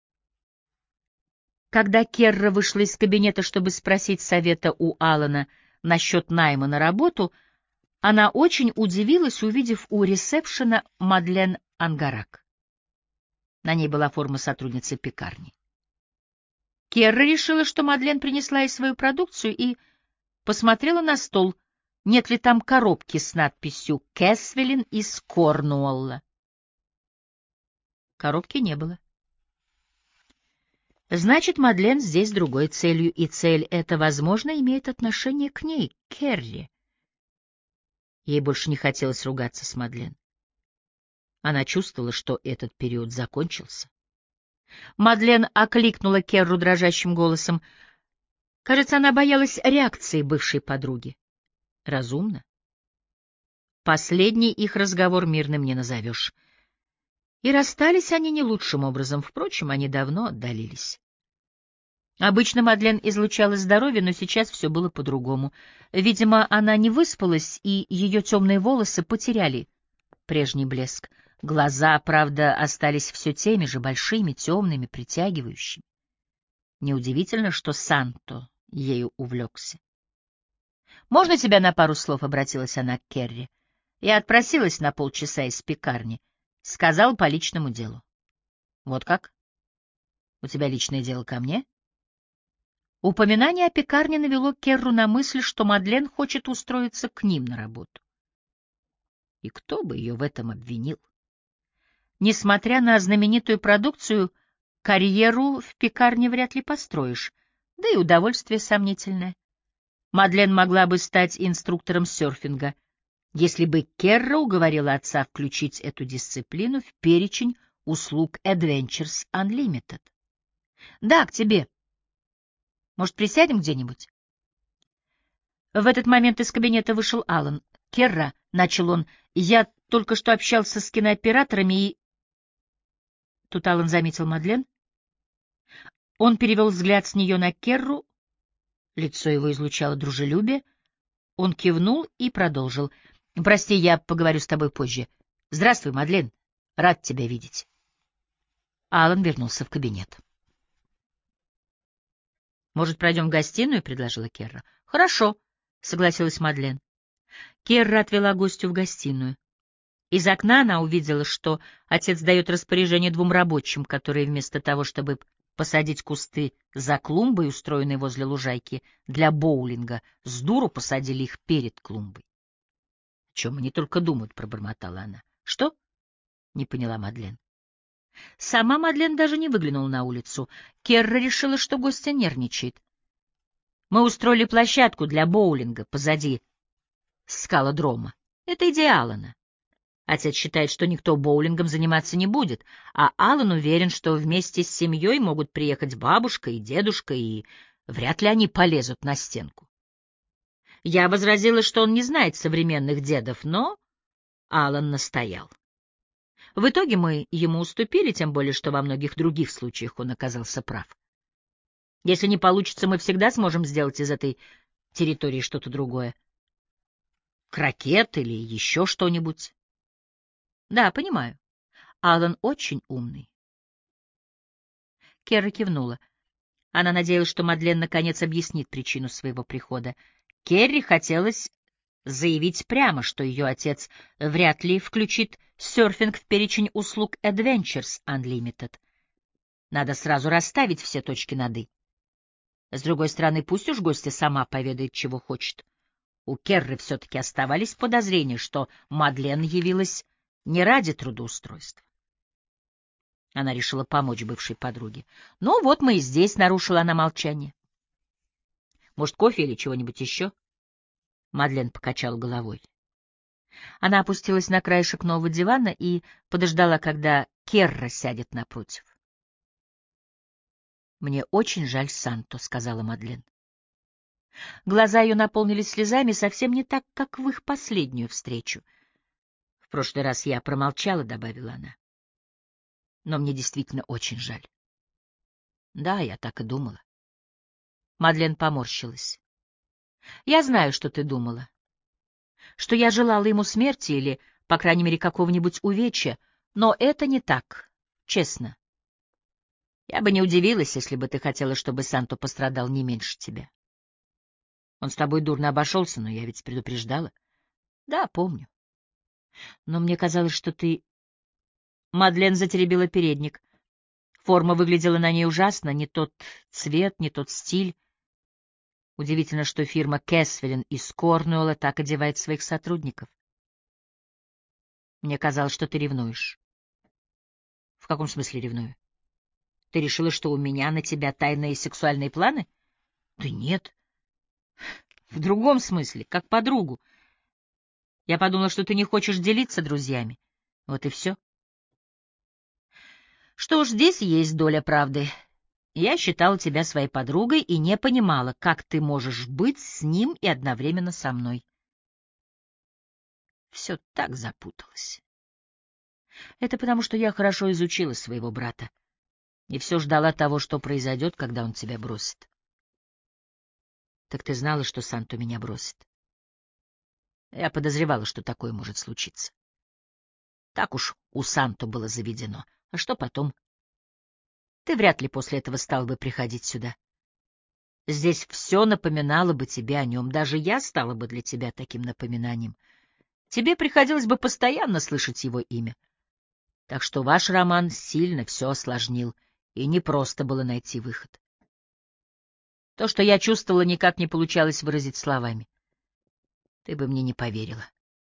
Когда Керра вышла из кабинета, чтобы спросить совета у Алана насчет найма на работу, она очень удивилась, увидев у ресепшена Мадлен Ангарак. На ней была форма сотрудницы пекарни. Керра решила, что Мадлен принесла ей свою продукцию, и посмотрела на стол, нет ли там коробки с надписью «Кэсвелин из Корнуолла». Коробки не было. Значит, Мадлен здесь с другой целью, и цель эта, возможно, имеет отношение к ней, к Керри. Ей больше не хотелось ругаться с Мадлен. Она чувствовала, что этот период закончился. Мадлен окликнула Керру дрожащим голосом. Кажется, она боялась реакции бывшей подруги. Разумно. Последний их разговор мирным не назовешь. И расстались они не лучшим образом, впрочем, они давно отдалились. Обычно Мадлен излучала здоровье, но сейчас все было по-другому. Видимо, она не выспалась, и ее темные волосы потеряли прежний блеск. Глаза, правда, остались все теми же, большими, темными, притягивающими. Неудивительно, что Санто ею увлекся. «Можно тебя на пару слов?» — обратилась она к Керри. Я отпросилась на полчаса из пекарни. Сказал по личному делу. «Вот как? У тебя личное дело ко мне?» Упоминание о пекарне навело Керру на мысль, что Мадлен хочет устроиться к ним на работу. И кто бы ее в этом обвинил? Несмотря на знаменитую продукцию, карьеру в пекарне вряд ли построишь, да и удовольствие сомнительное. Мадлен могла бы стать инструктором серфинга, если бы Керра уговорила отца включить эту дисциплину в перечень услуг Adventures Unlimited. «Да, к тебе. Может, присядем где-нибудь?» В этот момент из кабинета вышел Аллан. «Керра», — начал он, — «я только что общался с кинооператорами и...» Тут Аллан заметил Мадлен. Он перевел взгляд с нее на Керру. Лицо его излучало дружелюбие. Он кивнул и продолжил. «Прости, я поговорю с тобой позже. Здравствуй, Мадлен. Рад тебя видеть». Аллан вернулся в кабинет. «Может, пройдем в гостиную?» — предложила Керра. «Хорошо», — согласилась Мадлен. Керра отвела гостю в гостиную. Из окна она увидела, что отец дает распоряжение двум рабочим, которые вместо того, чтобы посадить кусты за клумбой, устроенной возле лужайки для боулинга, с дуру посадили их перед клумбой. — О чем они только думают, — пробормотала она. — Что? — не поняла Мадлен. Сама Мадлен даже не выглянула на улицу. Керра решила, что гостья нервничает. Мы устроили площадку для боулинга позади скалодрома. Это идея Аллана. Отец считает, что никто боулингом заниматься не будет, а Аллан уверен, что вместе с семьей могут приехать бабушка и дедушка, и вряд ли они полезут на стенку. Я возразила, что он не знает современных дедов, но Аллан настоял. В итоге мы ему уступили, тем более, что во многих других случаях он оказался прав. Если не получится, мы всегда сможем сделать из этой территории что-то другое. Крокет или еще что-нибудь. Да, понимаю. Аллан очень умный. Керра кивнула. Она надеялась, что Мадлен наконец объяснит причину своего прихода. Керри хотелось заявить прямо, что ее отец вряд ли включит серфинг в перечень услуг Adventures Unlimited. Надо сразу расставить все точки над «и». С другой стороны, пусть уж гостья сама поведает, чего хочет. У Керры все-таки оставались подозрения, что Мадлен явилась не ради трудоустройства. Она решила помочь бывшей подруге. «Ну вот мы и здесь», — нарушила она молчание. «Может, кофе или чего-нибудь еще?» Мадлен покачала головой. Она опустилась на краешек нового дивана и подождала, когда Керра сядет напротив. «Мне очень жаль Санто», — сказала Мадлен. Глаза ее наполнились слезами совсем не так, как в их последнюю встречу. «В прошлый раз я промолчала», — добавила она. «Но мне действительно очень жаль». «Да, я так и думала». Мадлен поморщилась. «Я знаю, что ты думала. Что я желала ему смерти или, по крайней мере, какого-нибудь увечья, но это не так, честно. Я бы не удивилась, если бы ты хотела, чтобы Санто пострадал не меньше тебя. Он с тобой дурно обошелся, но я ведь предупреждала. Да, помню. Но мне казалось, что ты...» Мадлен затеребила передник. Форма выглядела на ней ужасно, не тот цвет, не тот стиль. Удивительно, что фирма Кэсвеллен из Корнуэлла так одевает своих сотрудников. Мне казалось, что ты ревнуешь. В каком смысле ревную? Ты решила, что у меня на тебя тайные сексуальные планы? Да нет. В другом смысле, как подругу. Я подумала, что ты не хочешь делиться друзьями. Вот и все. Что ж, здесь есть доля правды. Я считала тебя своей подругой и не понимала, как ты можешь быть с ним и одновременно со мной. Все так запуталось. Это потому, что я хорошо изучила своего брата и все ждала того, что произойдет, когда он тебя бросит. Так ты знала, что Санто меня бросит? Я подозревала, что такое может случиться. Так уж у Санто было заведено. А что потом? Ты вряд ли после этого стал бы приходить сюда. Здесь все напоминало бы тебе о нем. Даже я стала бы для тебя таким напоминанием. Тебе приходилось бы постоянно слышать его имя. Так что ваш роман сильно все осложнил, и непросто было найти выход. То, что я чувствовала, никак не получалось выразить словами. Ты бы мне не поверила.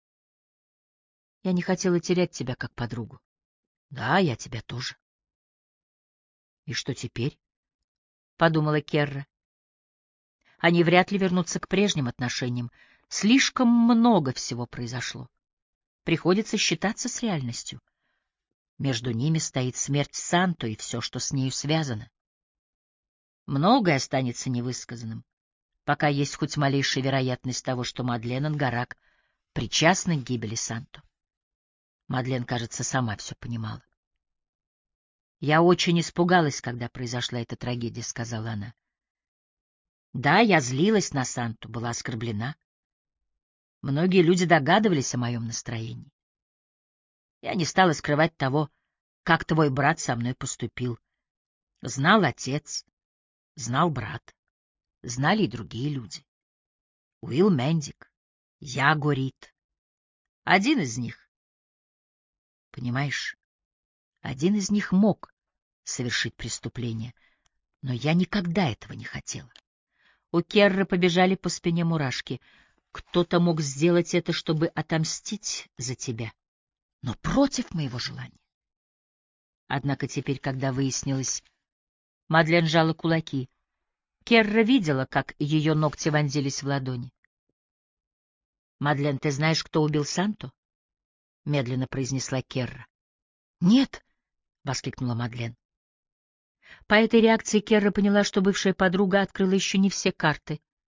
Я не хотела терять тебя как подругу. Да, я тебя тоже. И что теперь? — подумала Керра. Они вряд ли вернутся к прежним отношениям. Слишком много всего произошло. Приходится считаться с реальностью. Между ними стоит смерть Санто и все, что с нею связано. Многое останется невысказанным, пока есть хоть малейшая вероятность того, что Мадлен Ангарак причастна к гибели Санто. Мадлен, кажется, сама все понимала. «Я очень испугалась, когда произошла эта трагедия», — сказала она. «Да, я злилась на Санту, была оскорблена. Многие люди догадывались о моем настроении. Я не стала скрывать того, как твой брат со мной поступил. Знал отец, знал брат, знали и другие люди. Уилл Мендик, я Горит. Один из них, понимаешь, один из них мог совершить преступление, но я никогда этого не хотела. У Керры побежали по спине мурашки. Кто-то мог сделать это, чтобы отомстить за тебя, но против моего желания. Однако теперь, когда выяснилось, Мадлен сжала кулаки. Керра видела, как ее ногти вонзились в ладони. «Мадлен, ты знаешь, кто убил Санту?» — медленно произнесла Керра. «Нет!» — воскликнула Мадлен. По этой реакции Керра поняла, что бывшая подруга открыла еще не все карты.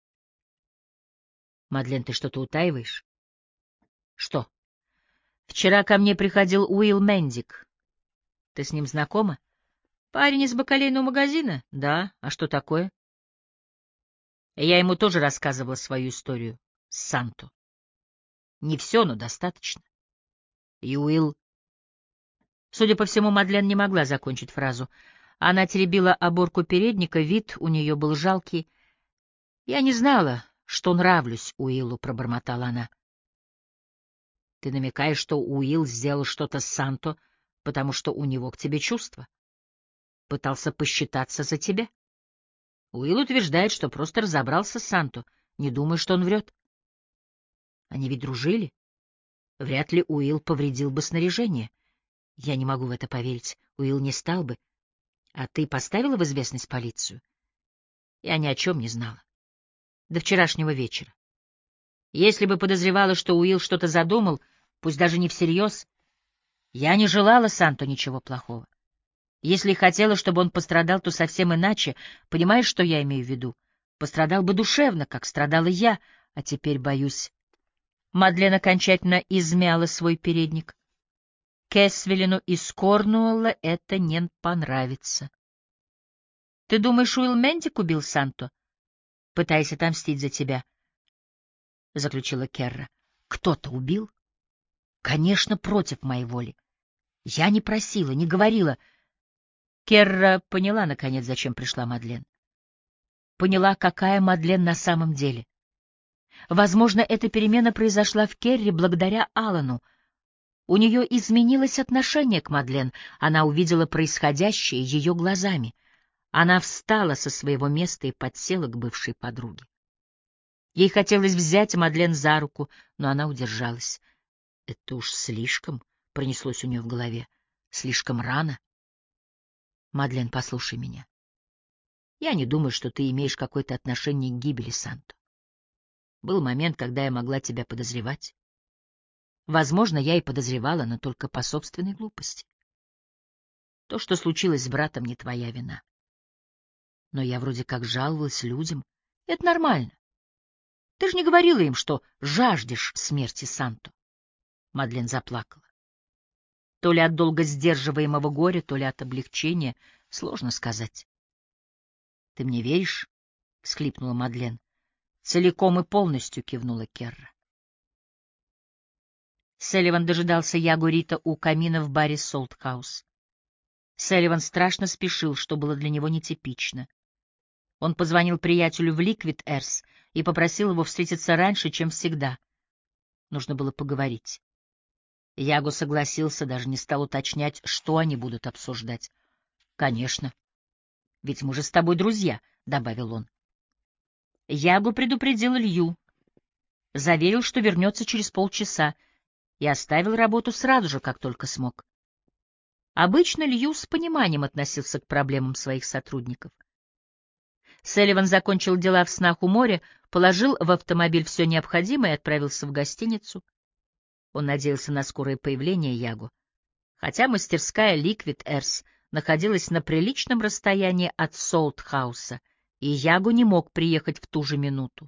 «Мадлен, ты что-то утаиваешь?» «Что?» «Вчера ко мне приходил Уилл Мендик. Ты с ним знакома?» «Парень из бакалейного магазина?» «Да. А что такое?» Я ему тоже рассказывала свою историю с Санто. Не все, но достаточно. И Уилл... Судя по всему, Мадлен не могла закончить фразу. Она теребила оборку передника, вид у нее был жалкий. «Я не знала, что нравлюсь Уиллу», — пробормотала она. «Ты намекаешь, что Уилл сделал что-то с Санто, потому что у него к тебе чувства? Пытался посчитаться за тебя?» Уилл утверждает, что просто разобрался с Санто. Не думаю, что он врет. Они ведь дружили. Вряд ли Уилл повредил бы снаряжение. Я не могу в это поверить. Уилл не стал бы. А ты поставила в известность полицию? Я ни о чем не знала. До вчерашнего вечера. Если бы подозревала, что Уилл что-то задумал, пусть даже не всерьез, я не желала Санту ничего плохого. Если хотела, чтобы он пострадал, то совсем иначе. Понимаешь, что я имею в виду? Пострадал бы душевно, как страдала я, а теперь, боюсь... Мадлен окончательно измяла свой передник. Кэсвелину из Корнуолла это не понравится. — Ты думаешь, Уилл Мендик убил Санто, пытаясь отомстить за тебя? — заключила Керра. — Кто-то убил? — Конечно, против моей воли. Я не просила, не говорила. Керра поняла, наконец, зачем пришла Мадлен. Поняла, какая Мадлен на самом деле. Возможно, эта перемена произошла в Керре благодаря Алану. У нее изменилось отношение к Мадлен, она увидела происходящее ее глазами. Она встала со своего места и подсела к бывшей подруге. Ей хотелось взять Мадлен за руку, но она удержалась. Это уж слишком, пронеслось у нее в голове, слишком рано. Мадлен, послушай меня. Я не думаю, что ты имеешь какое-то отношение к гибели Санто. Был момент, когда я могла тебя подозревать. Возможно, я и подозревала, но только по собственной глупости. То, что случилось с братом, не твоя вина. Но я вроде как жаловалась людям. Это нормально. Ты же не говорила им, что жаждешь смерти Санту. Мадлен заплакала. То ли от долго сдерживаемого горя, то ли от облегчения. Сложно сказать. — Ты мне веришь? — всхлипнула Мадлен. Целиком и полностью кивнула Керра. Селливан дожидался Ягу Рита у камина в баре «Солтхаус». Селливан страшно спешил, что было для него нетипично. Он позвонил приятелю в Ликвид Эрс и попросил его встретиться раньше, чем всегда. Нужно было поговорить. Яго согласился, даже не стал уточнять, что они будут обсуждать. — Конечно. Ведь мы же с тобой друзья, — добавил он. Яго предупредил Илью, заверил, что вернется через полчаса, и оставил работу сразу же, как только смог. Обычно Лью с пониманием относился к проблемам своих сотрудников. Селливан закончил дела в снах у моря, положил в автомобиль все необходимое и отправился в гостиницу. Он надеялся на скорое появление Яго, хотя мастерская Liquid Earth находилась на приличном расстоянии от Солтхауса, и Яго не мог приехать в ту же минуту.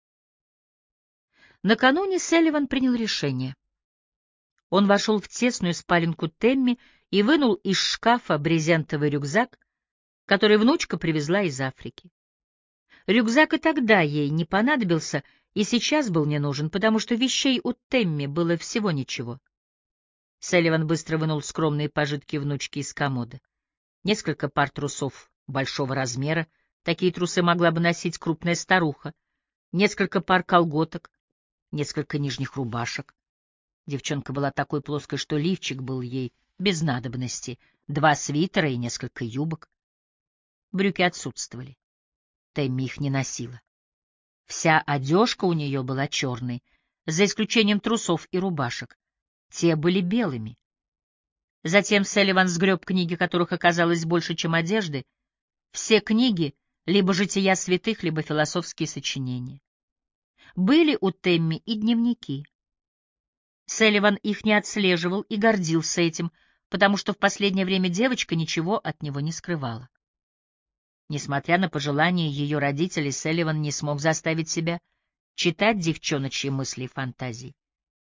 Накануне Селливан принял решение. Он вошел в тесную спаленку Темми и вынул из шкафа брезентовый рюкзак, который внучка привезла из Африки. Рюкзак и тогда ей не понадобился, и сейчас был не нужен, потому что вещей у Темми было всего ничего. Селливан быстро вынул скромные пожитки внучки из комода. Несколько пар трусов большого размера, такие трусы могла бы носить крупная старуха, несколько пар колготок, несколько нижних рубашек. Девчонка была такой плоской, что лифчик был ей без надобности, два свитера и несколько юбок. Брюки отсутствовали. Тэмми их не носила. Вся одежка у нее была черной, за исключением трусов и рубашек. Те были белыми. Затем Селливан сгреб книги, которых оказалось больше, чем одежды. Все книги — либо жития святых, либо философские сочинения. Были у Тэмми и дневники. Селливан их не отслеживал и гордился этим, потому что в последнее время девочка ничего от него не скрывала. Несмотря на пожелания ее родителей, Селливан не смог заставить себя читать девчоночьи мысли и фантазии.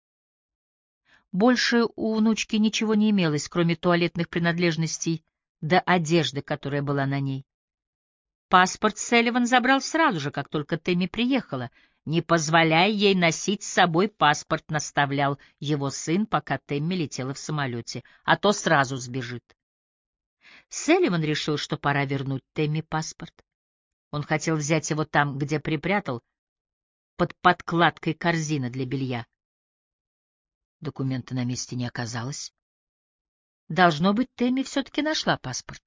Больше у внучки ничего не имелось, кроме туалетных принадлежностей да одежды, которая была на ней. Паспорт Селливан забрал сразу же, как только Тэмми приехала. «Не позволяй ей носить с собой паспорт», — наставлял его сын, пока Тэмми летела в самолете, «а то сразу сбежит». Селливан решил, что пора вернуть Тэмми паспорт. Он хотел взять его там, где припрятал, под подкладкой корзины для белья. Документа на месте не оказалось. Должно быть, Тэмми все-таки нашла паспорт.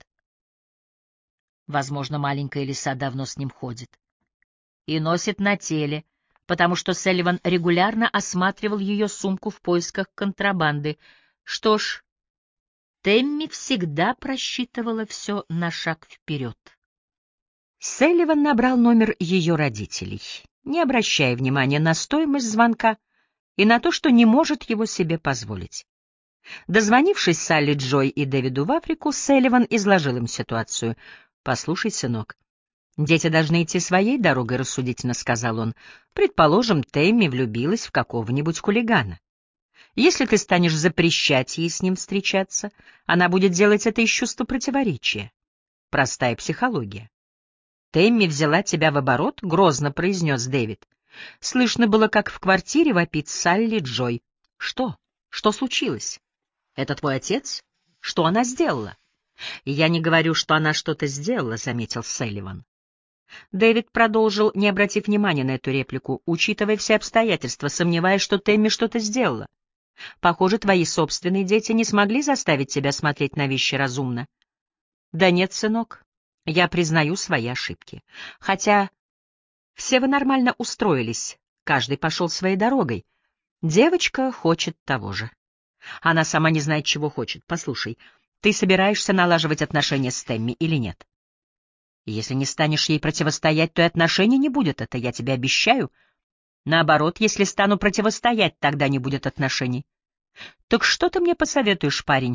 Возможно, маленькая лиса давно с ним ходит. И носит на теле, потому что Селливан регулярно осматривал ее сумку в поисках контрабанды. Что ж, Тэмми всегда просчитывала все на шаг вперед. Селливан набрал номер ее родителей, не обращая внимания на стоимость звонка и на то, что не может его себе позволить. Дозвонившись Салли, Джой и Дэвиду в Африку, Селливан изложил им ситуацию. «Послушай, сынок, дети должны идти своей дорогой», — рассудительно сказал он. «Предположим, Тэмми влюбилась в какого-нибудь хулигана. Если ты станешь запрещать ей с ним встречаться, она будет делать это из чувства противоречия. Простая психология». «Тэмми взяла тебя в оборот?» — грозно произнес Дэвид. Слышно было, как в квартире вопит Салли Джой. «Что? Что случилось? Это твой отец? Что она сделала?» «Я не говорю, что она что-то сделала», — заметил Селливан. Дэвид продолжил, не обратив внимания на эту реплику, учитывая все обстоятельства, сомневаясь, что Тэмми что-то сделала. «Похоже, твои собственные дети не смогли заставить тебя смотреть на вещи разумно». «Да нет, сынок, я признаю свои ошибки. Хотя все вы нормально устроились, каждый пошел своей дорогой. Девочка хочет того же. Она сама не знает, чего хочет. Послушай, ты собираешься налаживать отношения с Тэмми или нет? Если не станешь ей противостоять, то и отношений не будет, это я тебе обещаю. Наоборот, если стану противостоять, тогда не будет отношений. Так что ты мне посоветуешь, парень?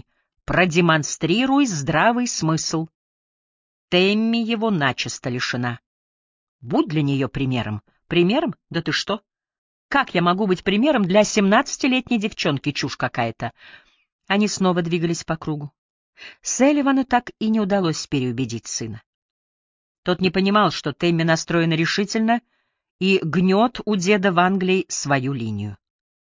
Продемонстрируй здравый смысл. Тэмми его начисто лишена. Будь для нее примером. Примером? Да ты что? Как я могу быть примером для семнадцатилетней девчонки? Чушь какая-то. Они снова двигались по кругу. Салливану так и не удалось переубедить сына. Тот не понимал, что Тэмми настроена решительно и гнет у деда в Англии свою линию.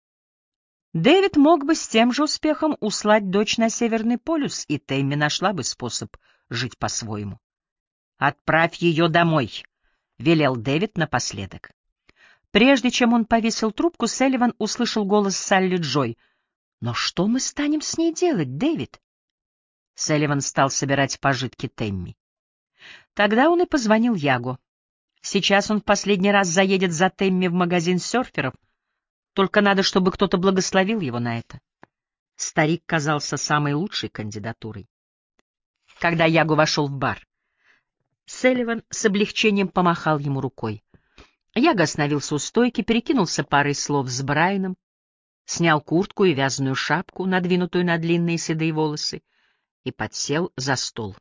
Дэвид мог бы с тем же успехом услать дочь на Северный полюс, и Тэмми нашла бы способ жить по-своему. «Отправь ее домой», — велел Дэвид напоследок. Прежде чем он повесил трубку, Салливан услышал голос Салли Джой. «Но что мы станем с ней делать, Дэвид?» Салливан стал собирать пожитки Тэмми. Тогда он и позвонил Ягу. Сейчас он в последний раз заедет за Тэмми в магазин серферов, только надо, чтобы кто-то благословил его на это. Старик казался самой лучшей кандидатурой. Когда Ягу вошел в бар, Салливан с облегчением помахал ему рукой. Яга остановился у стойки, перекинулся парой слов с Брайаном, снял куртку и вязаную шапку, надвинутую на длинные седые волосы, и подсел за стол.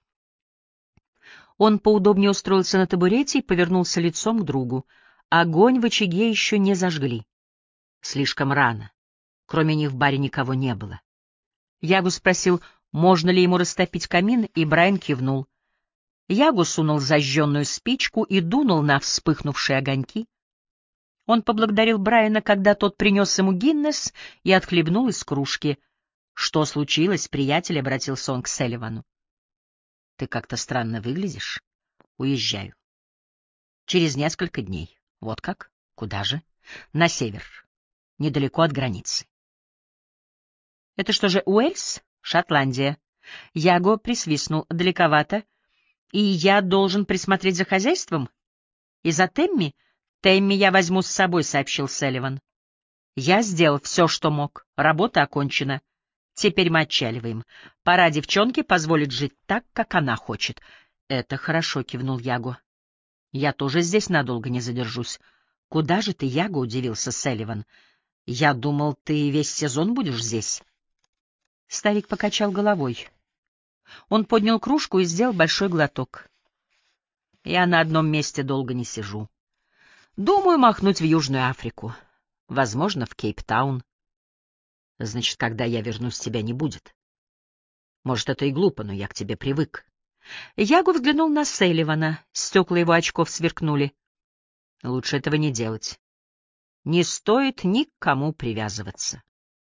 Он поудобнее устроился на табурете и повернулся лицом к другу. Огонь в очаге еще не зажгли. Слишком рано. Кроме них в баре никого не было. Ягу спросил, можно ли ему растопить камин, и Брайан кивнул. Ягу сунул зажженную спичку и дунул на вспыхнувшие огоньки. Он поблагодарил Брайана, когда тот принес ему Гиннес и отхлебнул из кружки. — Что случилось, приятель? — обратился он к Салливану. — Ты как-то странно выглядишь. Уезжаю. Через несколько дней. Вот как? Куда же? На север. Недалеко от границы. — Это что же, Уэльс? Шотландия. Яго присвистнул. Далековато. И я должен присмотреть за хозяйством? И за Тэмми? Тэмми я возьму с собой, — сообщил Салливан. Я сделал все, что мог. Работа окончена. Теперь мы отчаливаем. Пора девчонке позволить жить так, как она хочет. — Это хорошо, — кивнул Яго. — Я тоже здесь надолго не задержусь. — Куда же ты, Яго? — удивился Салливан. — Я думал, ты весь сезон будешь здесь. Старик покачал головой. Он поднял кружку и сделал большой глоток. — Я на одном месте долго не сижу. Думаю махнуть в Южную Африку. Возможно, в Кейптаун. Значит, когда я вернусь, тебя не будет. Может, это и глупо, но я к тебе привык. Яго взглянул на Салливана. Стекла его очков сверкнули. Лучше этого не делать. Не стоит ни к кому привязываться.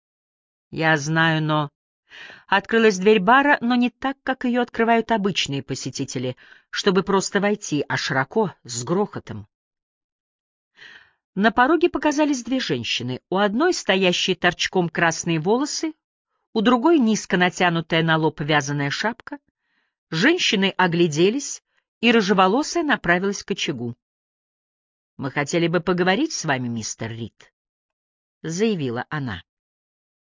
Я знаю, но... Открылась дверь бара, но не так, как ее открывают обычные посетители, чтобы просто войти, а широко, с грохотом. На пороге показались две женщины. У одной стоящие торчком красные волосы, у другой низко натянутая на лоб вязаная шапка. Женщины огляделись, и рыжеволосая направилась к очагу. — Мы хотели бы поговорить с вами, мистер Рид, — заявила она.